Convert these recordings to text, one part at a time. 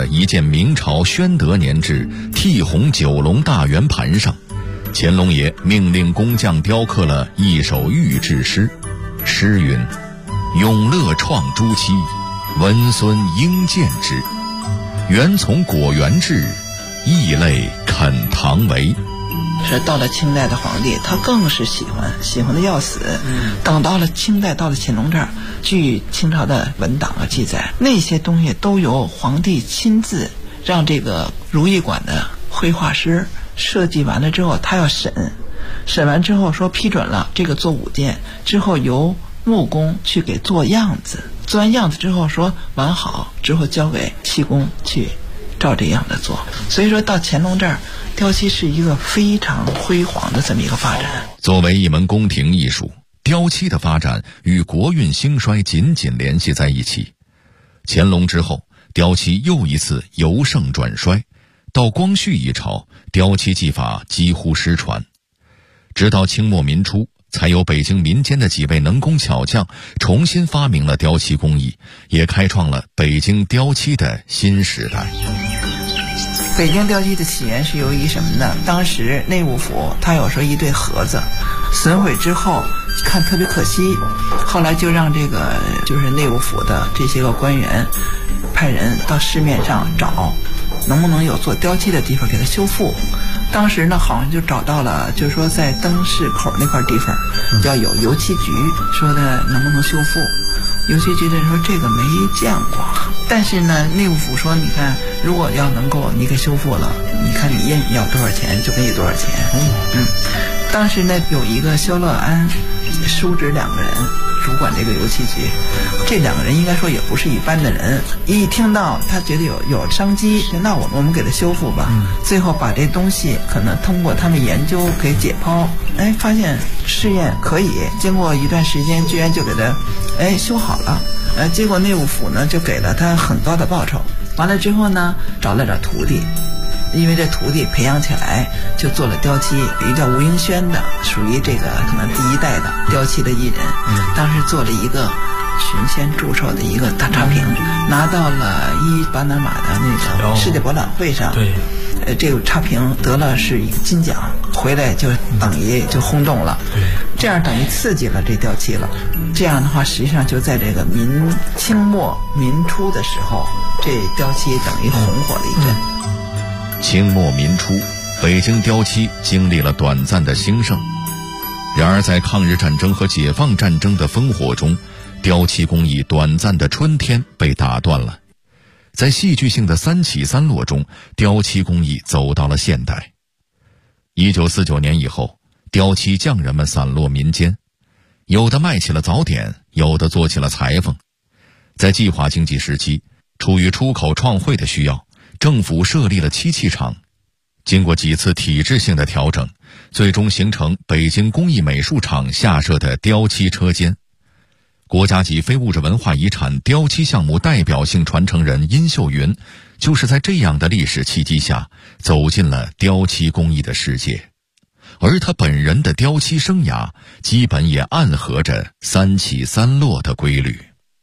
的一件明朝宣德年制剔红九龙大圆盘上，乾隆爷命令工匠雕刻了一首御制诗，诗云：永乐创朱漆，文孙应见之。原从果园制，异类肯堂为。 是到了清代的皇帝，他更是喜欢的要死。等到了清代，到了乾隆这儿，据清朝的文档啊记载，那些东西都由皇帝亲自让这个如意馆的绘画师设计完了之后，他要审完之后说批准了，这个做5件之后，由木工去给做样子，做完样子之后说完好之后，交给漆工去照这样的做。所以说到乾隆这儿，雕漆是一个非常辉煌的这么一个发展。 作为一门宫廷艺术，雕漆的发展与国运兴衰紧紧联系在一起。乾隆之后，雕漆又一次由盛转衰，到光绪一朝，雕漆技法几乎失传。直到清末民初，才有北京民间的几位能工巧匠重新发明了雕漆工艺，也开创了北京雕漆的新时代。 北京雕漆的起源是由于什么呢？当时内务府他有说一对盒子损毁之后看特别可惜，后来就让这个就是内务府的这些个官员派人到市面上找能不能有做雕漆的地方给它修复。当时呢好像就找到了，就是说在灯市口那块地方要有油漆局，说的能不能修复。油漆局的人说这个没见过，但是呢内务府说你看如果要能够你给修复了，你看你要多少钱就给你多少钱。当时呢有一个萧乐安叔侄2个人主管这个油漆局，这2个人应该说也不是一般的人，一听到他觉得有商机，那我们给他修复吧。最后把这东西可能通过他们研究给解剖，发现试验可以，经过一段时间居然就给他修好了。结果内务府呢就给了他很高的报酬。完了之后呢找了点徒弟，因为这徒弟培养起来就做了雕漆，有一个叫吴英轩的，属于这个可能第1代的雕漆的艺人。当时做了一个群仙祝寿的一个大茶瓶，拿到了巴拿马的那个世界博览会上。这个茶瓶得了是一个金奖，回来就等于就轰动了。这样等于刺激了这雕漆了。这样的话实际上就在这个清末民初的时候，这雕漆等于红火了一阵。 清末民初，北京雕漆经历了短暂的兴盛。然而在抗日战争和解放战争的烽火中，雕漆工艺短暂的春天被打断了。在戏剧性的3起3落中，雕漆工艺走到了现代。1949年以后，雕漆匠人们散落民间，有的卖起了早点，有的做起了裁缝。在计划经济时期，出于出口创汇的需要，政府设立了漆器厂。经过几次体制性的调整，最终形成北京工艺美术厂下设的雕漆车间。国家级非物质文化遗产雕漆项目代表性传承人殷秀云，就是在这样的历史契机下走进了雕漆工艺的世界。而他本人的雕漆生涯基本也暗合着3起3落的规律。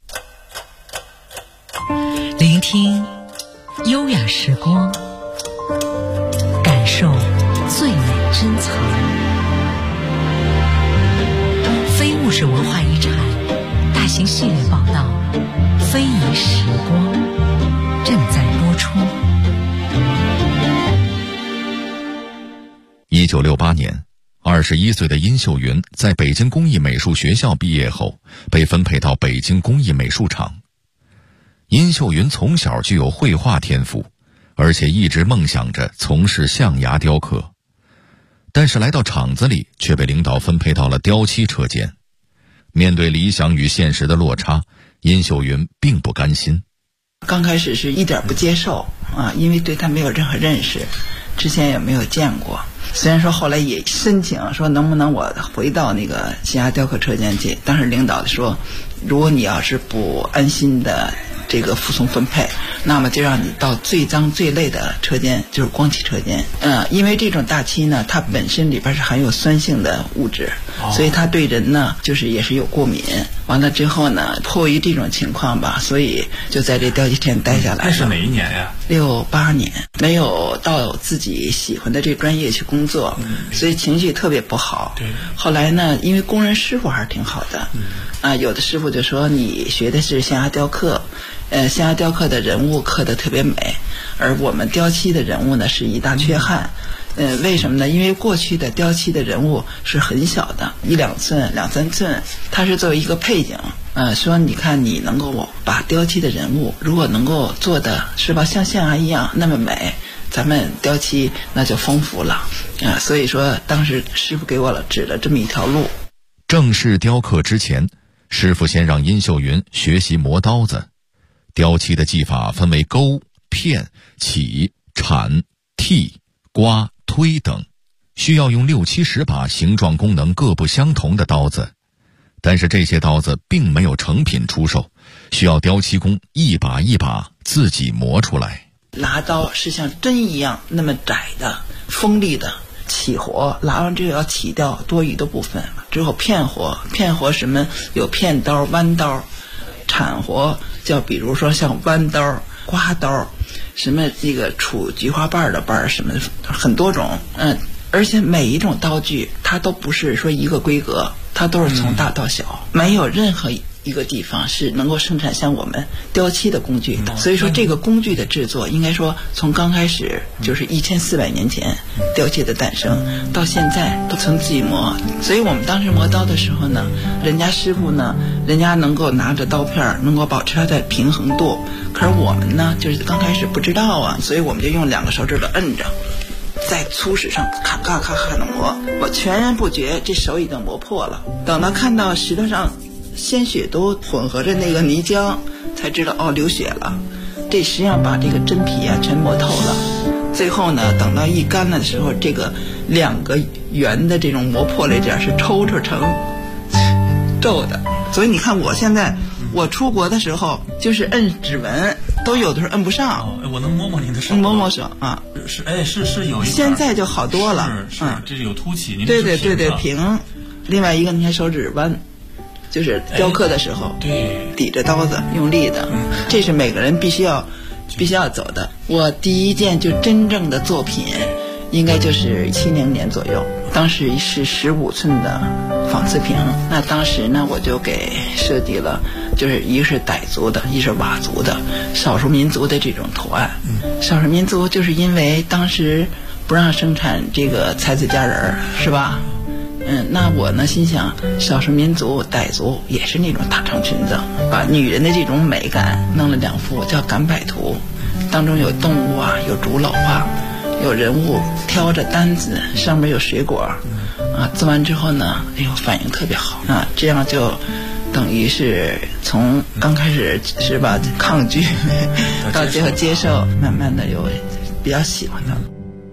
聆听优雅时光，感受最美珍藏。非物质文化遗产大型系列报道《非遗时光》正在播出。 1968年，21岁的殷秀云在北京工艺美术学校毕业后，被分配到北京工艺美术厂。殷秀云从小具有绘画天赋，而且一直梦想着从事象牙雕刻。但是来到厂子里，却被领导分配到了雕漆车间。面对理想与现实的落差，殷秀云并不甘心。 刚开始是一点不接受因为对他没有任何认识，之前也没有见过。虽然说后来也申请说能不能我回到那个象牙雕刻车间去，当时领导说如果你要是不安心的这个服从分配，那么就让你到最脏最累的车间，就是光气车间。因为这种大漆呢，它本身里边是含有酸性的物质，所以它对人呢就是也是有过敏。完了之后呢，迫于这种情况吧，所以就在这雕漆店待下来了。 那是哪一年呀 ？68年，没有到自己喜欢的这专业去工作，所以情绪特别不好。 对。 后来呢，因为工人师傅还是挺好的，有的师傅就说你学的是象牙雕刻，象牙雕刻的人物刻得特别美，而我们雕漆的人物呢是一大缺憾。为什么呢？因为过去的雕漆的人物是很小的，1、2寸、2、3寸，它是作为一个配景。说你看你能够把雕漆的人物如果能够做的是吧像象牙一样那么美，咱们雕漆那就丰富了所以说当时师傅给我指了这么一条路。 正式雕刻之前，师傅先让殷秀云学习磨刀子。雕漆的技法分为勾、片、起、铲、剔、刮、推等，需要用6、7、10把形状功能各不相同的刀子。但是这些刀子并没有成品出售，需要雕漆工一把一把自己磨出来。 拿刀是像针一样那么窄的锋利的，起活拿完之后要起掉多余的部分，之后片活什么有片刀、弯刀，铲活叫比如说像弯刀、刮刀，什么这个杵菊花瓣的瓣什么很多种，而且每一种刀具它都不是说一个规格，它都是从大到小，没有任何一个地方是能够生产像我们雕漆的工具的。所以说这个工具的制作应该说从刚开始就是1400年前雕漆的诞生到现在都从自己磨。所以我们当时磨刀的时候呢，人家师傅呢，人家能够拿着刀片能够保持它的平衡度，可是我们呢就是刚开始不知道啊，所以我们就用2个手指头摁着，在粗石上咔咔咔咔的磨，我全然不觉这手已经磨破了。等到看到石头上鲜血都混合着那个泥浆，才知道流血了。这实际上把这个真皮全磨透了。最后呢，等到一干了的时候，这个2个圆的这种磨破了一点是抽成皱的。所以你看我现在我出国的时候就是摁指纹都有的时候摁不上。 我能摸摸您的手？ 摸手啊。 是有一点。 现在就好多了。 是这是有凸起。您对平。另外一个你看手指弯，就是雕刻的时候，抵着刀子用力的，这是每个人必须要走的。我第一件就真正的作品应该就是70年左右，当时是15寸的仿瓷瓶。那当时呢我就给设计了，就是一个是傣族的，一是佤族的少数民族的这种图案。少数民族就是因为当时不让生产这个才子佳人是吧，那我呢心想少数民族傣族也是那种大长裙子，把女人的这种美感弄了2幅叫赶摆图，当中有动物有竹篓有人物挑着担子，上面有水果做完之后呢反应特别好这样就等于是从刚开始是吧抗拒到最后接受，慢慢的有比较喜欢它。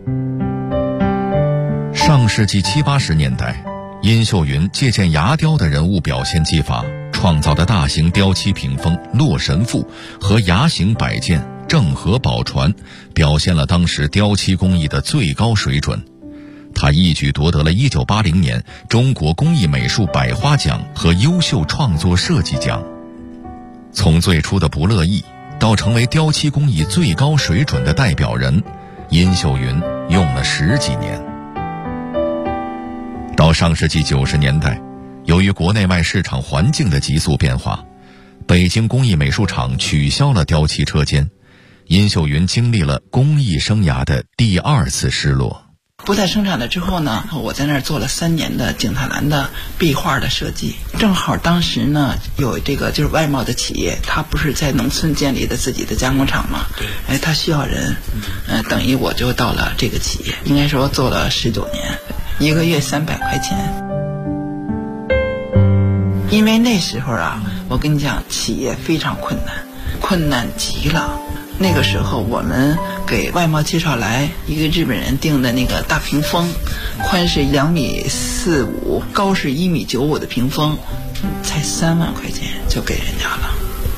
上世纪70、80年代，殷秀云借鉴牙雕的人物表现技法，创造的大型雕漆屏风洛神赋和牙形摆件正合宝船，表现了当时雕漆工艺的最高水准。他一举夺得了1980年中国工艺美术百花奖和优秀创作设计奖。从最初的不乐意到成为雕漆工艺最高水准的代表人，殷秀云用了10几年。到上世纪90年代，由于国内外市场环境的急速变化，北京工艺美术厂取消了雕漆车间，殷秀云经历了工艺生涯的第2次失落。 不再生产了之后呢，我在那儿做了3年的景泰蓝的壁画的设计。正好当时呢有这个就是外贸的企业，他不是在农村建立的自己的加工厂吗？对，他需要人，等于我就到了这个企业，应该说做了19年，1个月300块钱。因为那时候我跟你讲，企业非常困难极了。那个时候我们给外贸介绍来一个日本人订的那个大屏风，宽是2.45米，高是1.95米的屏风，才3万块钱就给人家了。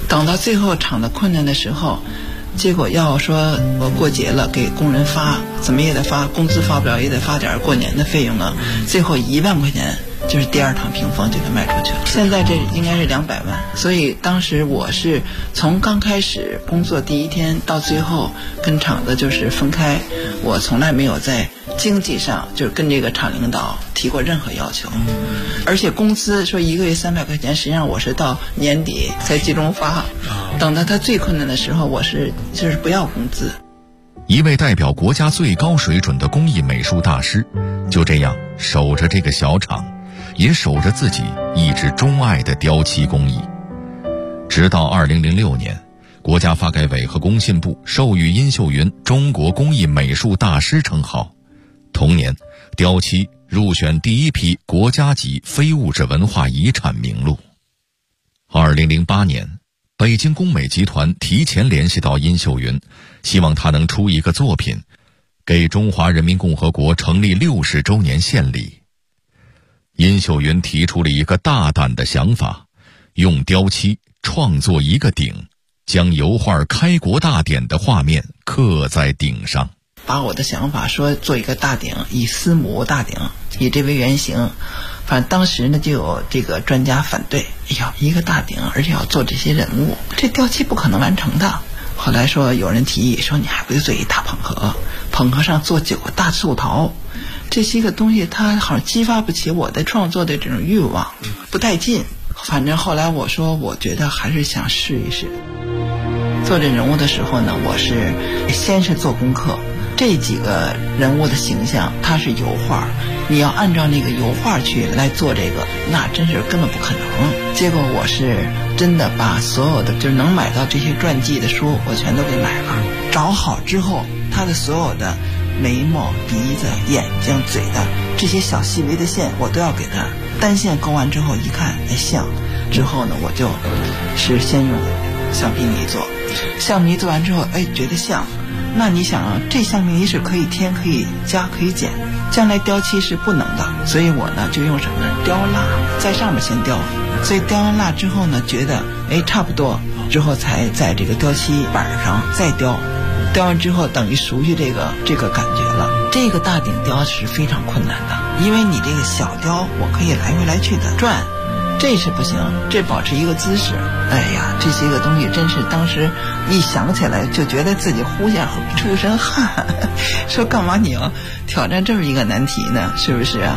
等到最后厂子困难的时候，结果要说我过节了给工人发，怎么也得发，工资发不了也得发点过年的费用啊。最后1万块钱就是第2趟屏风就给卖出去了。现在这应该是200万。所以当时我是从刚开始工作第1天到最后跟厂子就是分开，我从来没有在经济上就是跟这个厂领导提过任何要求，而且工资说1个月300块钱，实际上我是到年底才集中发，等到他最困难的时候，我是就是不要工资。 一位代表国家最高水准的工艺美术大师，就这样守着这个小厂，也守着自己一直钟爱的雕漆工艺。直到2006年，国家发改委和工信部授予殷秀云中国工艺美术大师称号。同年，雕漆入选第1批国家级非物质文化遗产名录。2008年，北京工美集团提前联系到殷秀云，希望她能出一个作品，给中华人民共和国成立60周年献礼。殷秀云提出了一个大胆的想法，用雕漆创作一个鼎，将油画开国大典的画面刻在鼎上。 把我的想法说做一个大鼎，以司母大鼎，以这为原型。反正当时呢就有这个专家反对，哎呀，一个大鼎而且要做这些人物，这雕漆不可能完成的。后来说有人提议说，你还不如做一大捧盒，捧盒上做9个大寿桃，这些个东西它好像激发不起我的创作的这种欲望，不带劲。反正后来我说我觉得还是想试一试。做这人物的时候呢，我是先是做功课，这几个人物的形象它是油画，你要按照那个油画去来做这个，那真是根本不可能。结果我是真的把所有的就是能买到这些传记的书我全都给买了，找好之后他的所有的眉毛、鼻子、眼睛、嘴的这些小细微的线我都要给他单线勾完之后，一看哎像，之后呢我就是先用橡皮泥做，橡皮泥做完之后哎觉得像，那你想啊，这橡皮泥是可以添可以加可以减，将来雕漆是不能的，所以我呢就用什么呢，雕蜡，在上面先雕，所以雕完蜡之后呢觉得哎差不多，之后才在这个雕漆板上再雕，雕完之后等于熟悉这个感觉了。这个大鼎雕是非常困难的，因为你这个小雕我可以来回来去的转，这是不行，这保持一个姿势。哎呀，这些个东西真是当时一想起来就觉得自己呼下出身汗，说干嘛你要挑战这么一个难题呢？是不是啊？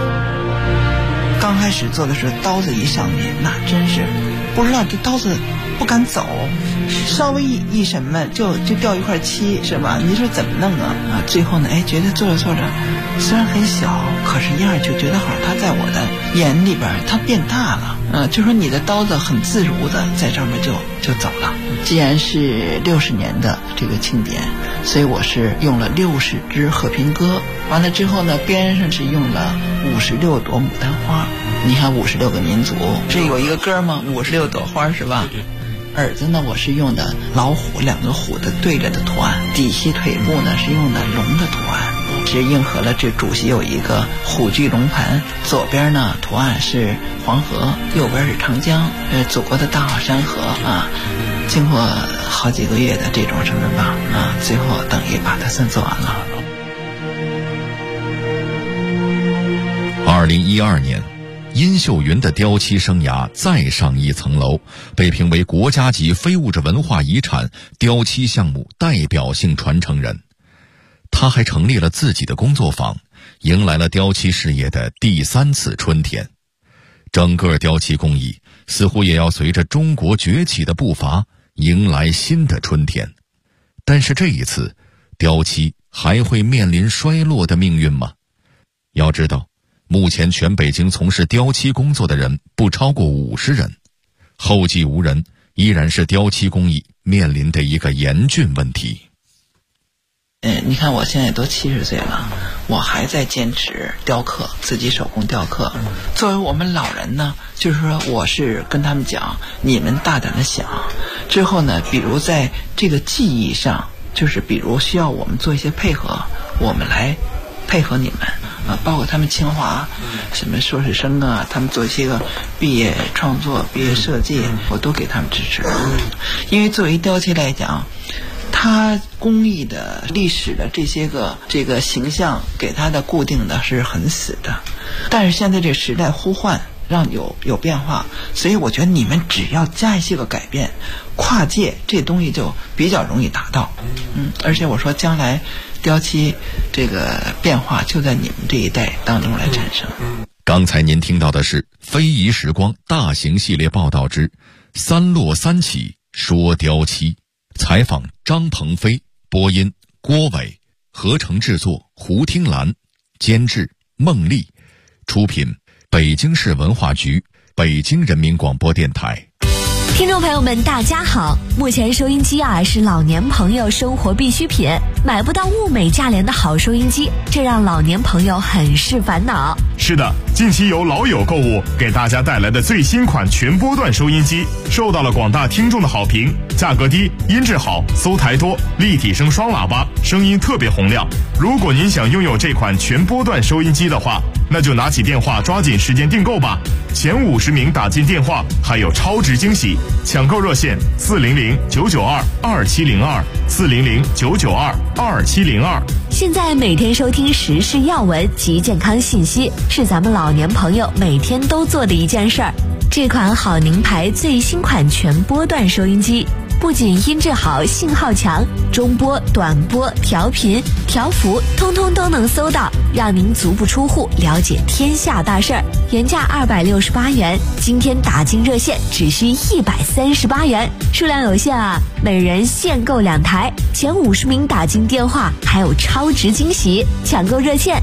刚开始做的时候，刀子一上去，那真是不知道这刀子不敢走，稍微一什么就掉一块漆，是吧？你说怎么弄啊？最后呢，哎，觉得做着做着，虽然很小，可是一样就觉得好像它在我的眼里边它变大了，就说你的刀子很自如的在上面就走了。既然是60年的这个庆典，所以我是用了60支和平鸽，完了之后呢，边上是用了56朵牡丹花。你看56个民族，这有一个歌吗？56朵花是吧？耳子呢，我是用的老虎2个虎的对着的图案，底细腿部呢是用的龙的图案，是应和了这主席有一个虎踞龙盘，左边呢图案是黄河，右边是长江，祖国的大好山河啊。经过好几个月的这种什么吧啊，最后等于把它算做完了。 2012年，殷秀云的雕漆生涯再上一层楼，被评为国家级非物质文化遗产雕漆项目代表性传承人。他还成立了自己的工作坊，迎来了雕漆事业的第3次春天。整个雕漆工艺似乎也要随着中国崛起的步伐迎来新的春天。但是这一次，雕漆还会面临衰落的命运吗？要知道，目前全北京从事雕漆工作的人不超过50人，后继无人依然是雕漆工艺面临的一个严峻问题。 你看我现在都70岁了，我还在坚持雕刻，自己手工雕刻。作为我们老人呢，就是说我是跟他们讲，你们大胆的想，之后呢，比如在这个技艺上，就是比如需要我们做一些配合，我们来配合你们包括他们清华什么硕士生啊，他们做一些个毕业创作、毕业设计，我都给他们支持。因为作为雕漆来讲，它工艺的历史的这个形象给它的固定的是很死的，但是现在这时代呼唤，让有变化，所以我觉得你们只要加一些个改变，跨界这东西就比较容易达到。而且我说将来雕漆这个变化就在你们这一代当中来产生。 刚才您听到的是非遗时光大型系列报道之三落三起说雕漆，采访张鹏飞，播音郭伟，合成制作胡听兰，监制孟丽，出品北京市文化局，北京人民广播电台。 听众朋友们大家好，目前收音机是老年朋友生活必需品，买不到物美价廉的好收音机，这让老年朋友很是烦恼。 是的，近期由老友购物给大家带来的最新款全波段收音机受到了广大听众的好评，价格低，音质好，搜台多，立体声双喇叭，声音特别洪亮。如果您想拥有这款全波段收音机的话，那就拿起电话抓紧时间订购吧，前50名打进电话还有超值惊喜，抢购热线400-992-2702，400-992-2702。 现在每天收听时事要闻及健康信息，是咱们老年朋友每天都做的一件事儿。这款好宁牌最新款全波段收音机，不仅音质好，信号强，中波、短波、调频、调幅通通都能搜到，让您足不出户了解天下大事儿。原价268元，今天打进热线只需138元，数量有限每人限购2台，前50名打进电话还有超值惊喜，抢购热线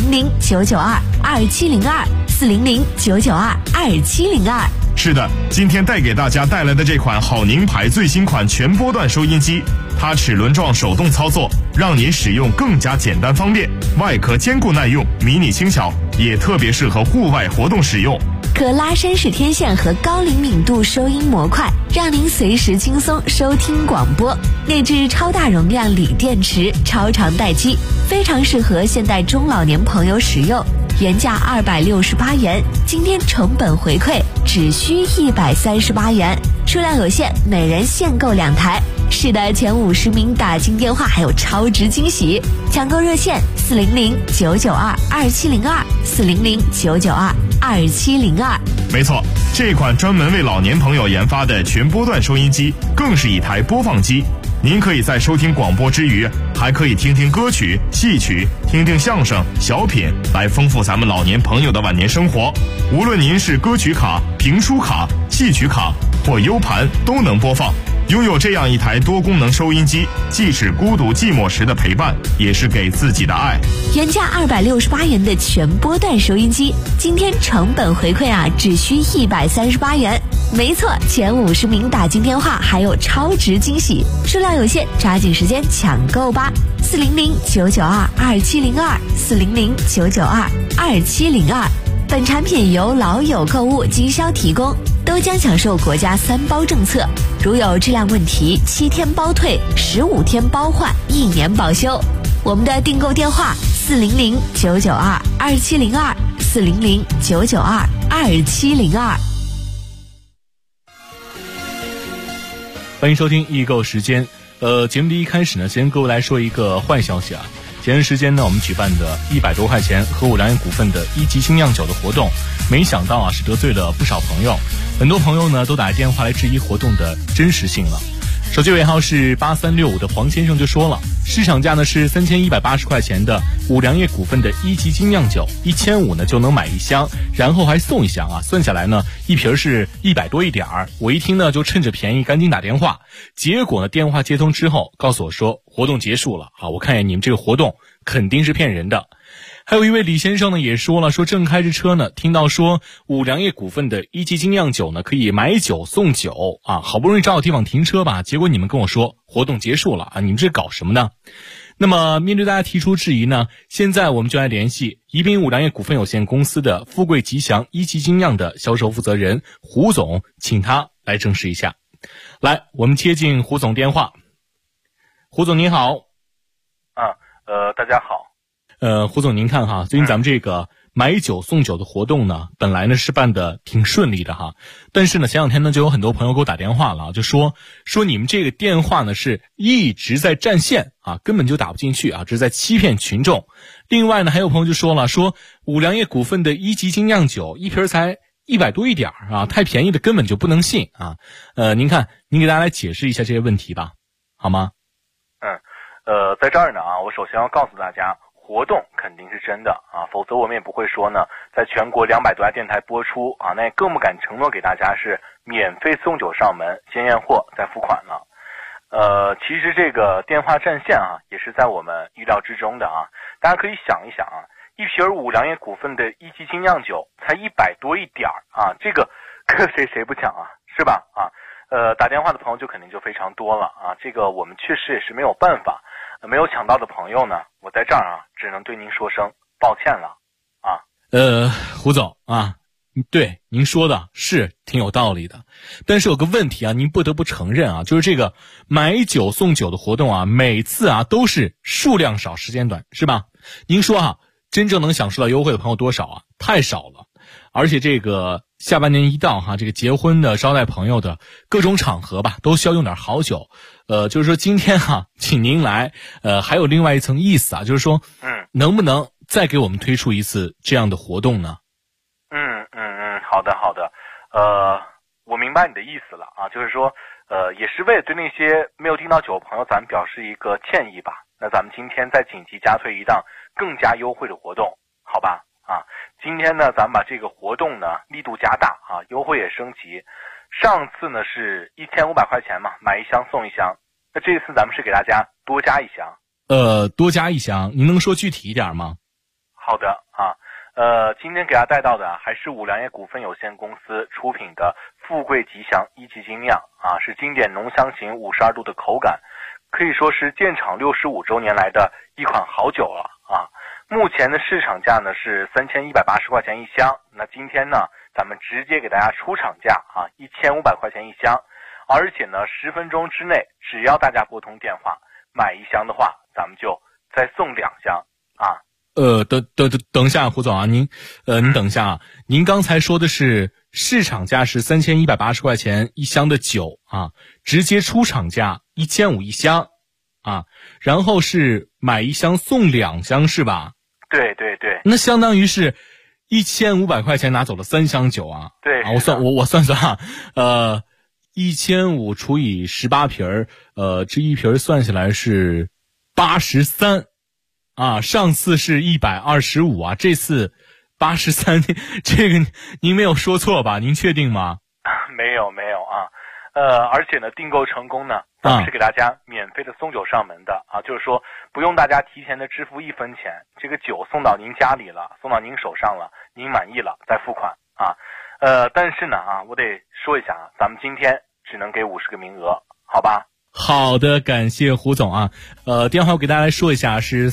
400-992-2702，400-992-2702。 是的，今天带给大家带来的这款好宁牌最新款全波段收音机，它齿轮状手动操作，让您使用更加简单方便，外壳坚固耐用，迷你轻巧，也特别适合户外活动使用。 可拉伸式天线和高灵敏度收音模块，让您随时轻松收听广播。内置超大容量锂电池，超长待机，非常适合现代中老年朋友使用。原价268元，今天成本回馈只需138元，数量有限，每人限购2台。是的，前50名打进电话还有超值惊喜，抢购热线400-992-2702，400-992-2702。 没错，这款专门为老年朋友研发的全波段收音机更是一台播放机，您可以在收听广播之余，还可以听听歌曲、戏曲，听听相声、小品，来丰富咱们老年朋友的晚年生活。无论您是歌曲卡、评书卡、戏曲卡或 U 盘都能播放。拥有这样一台多功能收音机，既是孤独寂寞时的陪伴，也是给自己的爱。 原价268元的全波段收音机，今天成本回馈只需138元。没错，前50名打进电话还有超值惊喜，数量有限，抓紧时间抢购吧！400-992-2702，400-992-2702。本产品由老友购物经销提供，都将享受国家3包政策，如有质量问题7天包退，15天包换，1年保修。我们的订购电话400-992-2702，400-992-2702。 欢迎收听易购时间。节目的一开始呢，先跟各位来说一个坏消息前段时间呢，我们举办的100多块钱和五粮液股份的1级精酿酒的活动，没想到是得罪了不少朋友，很多朋友呢都打电话来质疑活动的真实性了。手机尾号是8365的黄先生就说了，市场价呢是3180块钱的五粮液股份的1级精酿酒，1500呢就能买1箱，然后还送1箱算下来呢一瓶是100多一点儿。我一听呢就趁着便宜赶紧打电话，结果呢电话接通之后告诉我说活动结束了我看见你们这个活动肯定是骗人的。还有一位李先生呢也说了，说正开着车呢，听到说五粮液股份的1级精酿酒呢可以买酒送酒好不容易找到地方停车吧，结果你们跟我说活动结束了你们这搞什么呢？那么面对大家提出质疑呢，现在我们就来联系宜宾五粮液股份有限公司的富贵吉祥1级精酿的销售负责人胡总，请他来证实一下。来，我们接进胡总电话。胡总您好。 大家好。 胡总您看哈，最近咱们这个买酒送酒的活动呢，本来呢是办的挺顺利的哈，但是呢前两天呢就有很多朋友给我打电话了，就说你们这个电话呢是一直在占线啊，根本就打不进去啊，这是在欺骗群众。另外呢还有朋友就说了，说五粮液股份的一级精酿酒一瓶才100多一点啊，太便宜的根本就不能信啊。您看您给大家来解释一下这些问题吧，好吗？ 在这儿呢啊，我首先要告诉大家，活动肯定是真的啊，否则我们也不会说呢，在全国200多家电台播出啊，那也更不敢承诺给大家是免费送酒上门，先验货再付款了。其实这个电话占线啊，也是在我们预料之中的啊。大家可以想一想啊，一瓶五粮液股份的一级精酿酒才100多一点啊，这个搁谁不抢啊，是吧？啊，打电话的朋友就肯定就非常多了啊，这个我们确实也是没有办法。没有抢到的朋友呢，我在这儿啊，只能对您说声抱歉了啊。 胡总啊，对您说的是挺有道理的，但是有个问题啊，您不得不承认啊，就是这个买酒送酒的活动啊，每次啊都是数量少时间短，是吧？您说啊，真正能享受到优惠的朋友多少啊？太少了。而且这个下半年一到哈，这个结婚的、招待朋友的各种场合吧，都需要用点好酒。就是说今天哈，请您来，还有另外一层意思啊，就是说，能不能再给我们推出一次这样的活动呢？ 好的，我明白你的意思了啊，就是说，也是为了对那些没有订到酒的朋友，咱们表示一个歉意吧。那咱们今天再紧急加推一档更加优惠的活动，好吧？啊，今天呢，咱们把这个活动呢力度加大啊，优惠也升级。上次呢是1500块钱嘛，买一箱送一箱。那这次咱们是给大家多加一箱。 多加一箱，您能说具体一点吗？ 好的啊，今天给大家带到的还是五粮液股份有限公司出品的富贵吉祥一级精酿啊，是经典浓香型52度的口感，可以说是建厂65周年来的一款好酒了啊。目前的市场价呢是3180块钱一箱，那今天呢咱们直接给大家出厂价啊，1500块钱一箱，而且呢10分钟之内，只要大家拨通电话买一箱的话，咱们就再送2箱啊。 等一下，胡总啊，您等一下啊，您刚才说的是市场价是3180块钱一箱的酒啊，直接出厂价1500一箱啊，然后是买一箱送2箱是吧？ 对， 那相当于是1500块钱拿走了3箱酒啊。 对啊，我算啊，1500除以18瓶这一瓶算下来是83啊，上次是125啊，这次83，这个您没有说错吧？您确定吗？ 没有啊，而且呢，订购成功呢，咱们是给大家免费的送酒上门的啊，就是说不用大家提前的支付1分钱，这个酒送到您家里了，送到您手上了，您满意了再付款啊。但是呢啊，我得说一下啊，咱们今天只能给50个名额，好吧？ 好的，感谢胡总啊。电话我给大家来说一下，是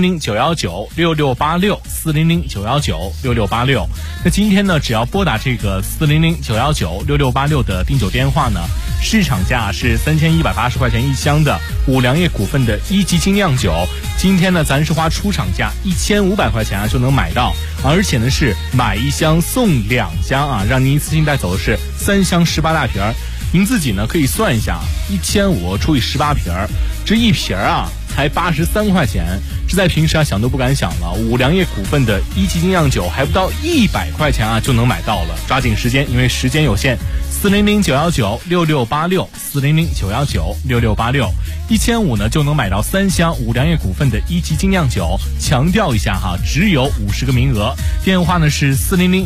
400-919-6686，400-919-6686。那今天呢，只要拨打这个400-919-6686的订酒电话呢，市场价是3180块钱一箱的五粮液股份的一级精酿酒，今天呢，咱是花出厂价1500块钱啊就能买到，而且呢是买一箱送2箱啊，让您一次性带走的是3箱18大瓶。您自己呢可以算一下，1500除以18瓶，这一瓶啊才83块钱，这在平时啊想都不敢想了。五粮液股份的一级精酿酒还不到100块钱啊就能买到了，抓紧时间，因为时间有限。400-919-6686，400-919-6686，1500呢就能买到3箱五粮液股份的一级精酿酒。强调一下哈，只有50个名额。电话呢是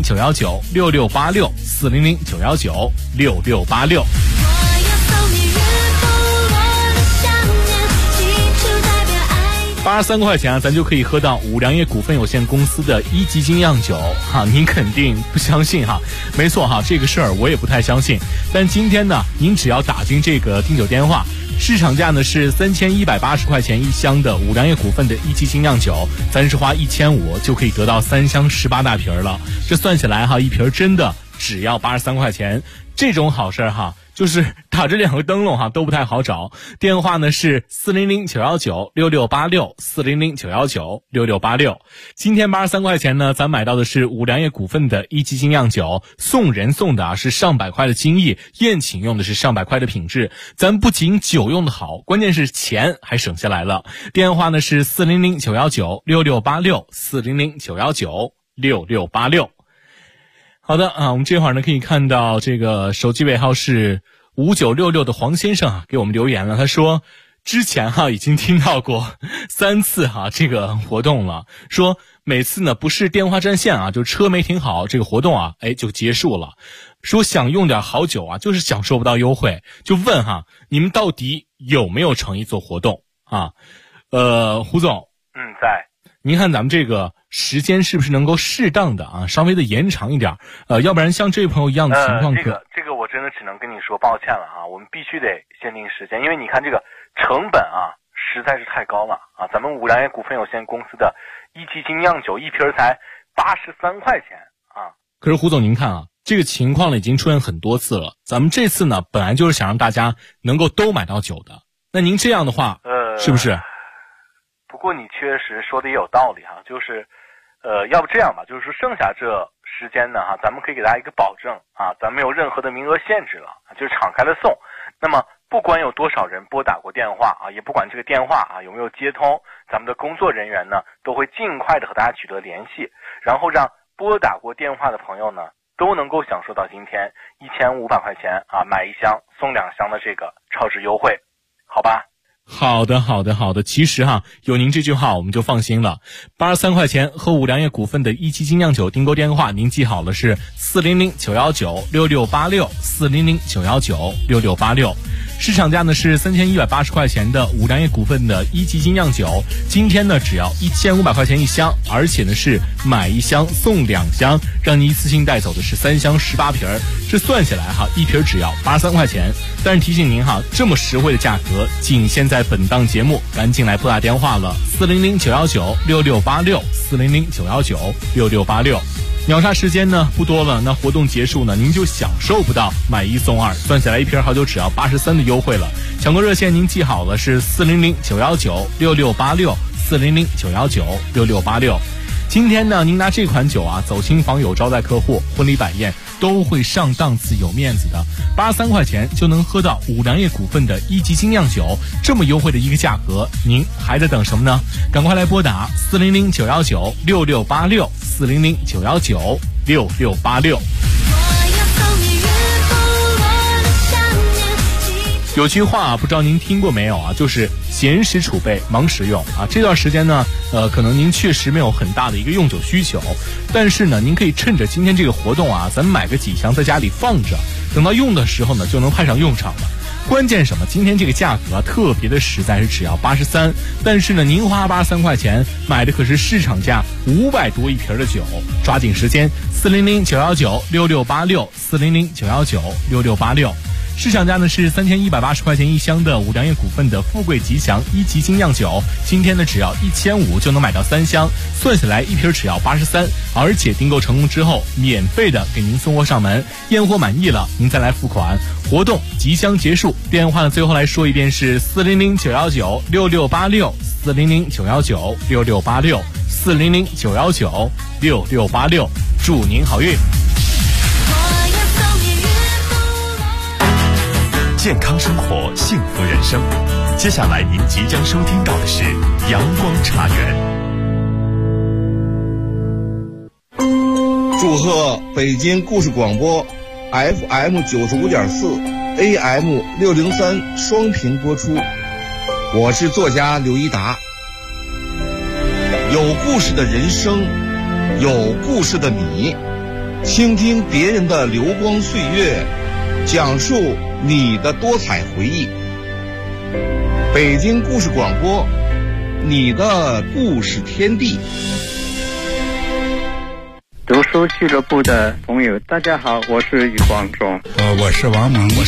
400-919-6686，400-919-6686。83块钱啊，咱就可以喝到五粮液股份有限公司的一级精酿酒哈，您肯定不相信哈？没错哈，这个事儿我也不太相信。但今天呢，您只要打进这个订酒电话，市场价呢是3180块钱一箱的五粮液股份的一级精酿酒，咱是花1500就可以得到3箱18大瓶了。这算起来哈，一瓶真的只要83块钱，这种好事哈。 就是打着2个灯笼哈，都不太好找。电话呢是400-919-6686，400-919-6686。今天83块钱呢，咱买到的是五粮液股份的一级精酿酒，送人送的是上百块的精益，宴请用的是上百块的品质。咱不仅酒用的好，关键是钱还省下来了。电话呢是400-919-6686，400-919-6686。好的啊，我们这会儿呢可以看到这个手机尾号是5966的黄先生啊给我们留言了，他说之前已经听到过3次这个活动了，说每次呢不是电话占线就车没停好，这个活动就结束了。说想用点好酒就是享受不到优惠，就问你们到底有没有诚意做活动啊？胡总， 在。 您看咱们这个时间是不是能够适当的稍微的延长一点？要不然像这位朋友一样的情况这个我真的只能跟你说抱歉了我们必须得限定时间，因为你看这个成本实在是太高了咱们五粮液股份有限公司的一级精酿酒一瓶才83块钱可是胡总您看这个情况呢已经出现很多次了，咱们这次呢本来就是想让大家能够都买到酒的，那您这样的话是不是？ 不过你确实说的也有道理就是要不这样吧，就是说剩下这时间呢咱们可以给大家一个保证咱没有任何的名额限制了，就是敞开了送。那么不管有多少人拨打过电话也不管这个电话有没有接通，咱们的工作人员呢都会尽快的和大家取得联系，然后让拨打过电话的朋友呢都能够享受到今天1500块钱买1箱送2箱的这个超值优惠，好吧？ 好的。其实有您这句话我们就放心了。83块钱和五粮液股份的一级精酿酒订购电话您记好了，是400-919-6686，400-919-6686。市场价呢是3180块钱的五粮液股份的一级精酿酒，今天呢只要1500块钱1箱，而且呢是买1箱送2箱，让你一次性带走的是3箱18瓶，这算下来一瓶只要83块钱。但是提醒您这么实惠的价格仅限在本档节目，赶紧来拨打电话了，400-919-6686，400-919-6686。秒杀时间呢不多了，那活动结束呢您就享受不到买1送2，算下来一瓶好酒只要83的优惠了。抢购热线您记好了，是400-919-6686，400-919-6686。今天呢您拿这款酒走亲访友招待客户婚礼摆宴都会上档次有面子的，83块钱就能喝到五粮液股份的一级精酿酒，这么优惠的一个价格，您还在等什么呢？赶快来拨打400-919-6686，400-919-6686。有句话不知道您听过没有就是闲时储备，忙时用这段时间呢可能您确实没有很大的一个用酒需求，但是呢您可以趁着今天这个活动咱们买个几箱在家里放着，等到用的时候呢就能派上用场了。关键什么？今天这个价格特别的实在，是只要83，但是呢您花83块钱买的可是市场价500多一瓶的酒，抓紧时间，400-919-6686，400-919-6686。市场价呢是3180块钱1箱的五粮液股份的富贵吉祥一级精酿酒，今天呢只要1500就能买到3箱，算下来一瓶只要83，而且订购成功之后免费的给您送货上门，验货满意了您再来付款。活动即将结束，电话呢最后来说一遍是400-919-6686，400-919-6686，400-919-6686，祝您好运。 健康生活，幸福人生。接下来您即将收听到的是阳光茶园。 祝贺北京故事广播 FM 95.4 AM 603双频播出。我是作家刘一达。有故事的人生，有故事的你，倾听别人的流光岁月，讲述你的多彩回忆。北京故事广播，你的故事天地。 读书俱乐部的朋友，大家好，我是余光中。 我是王蒙。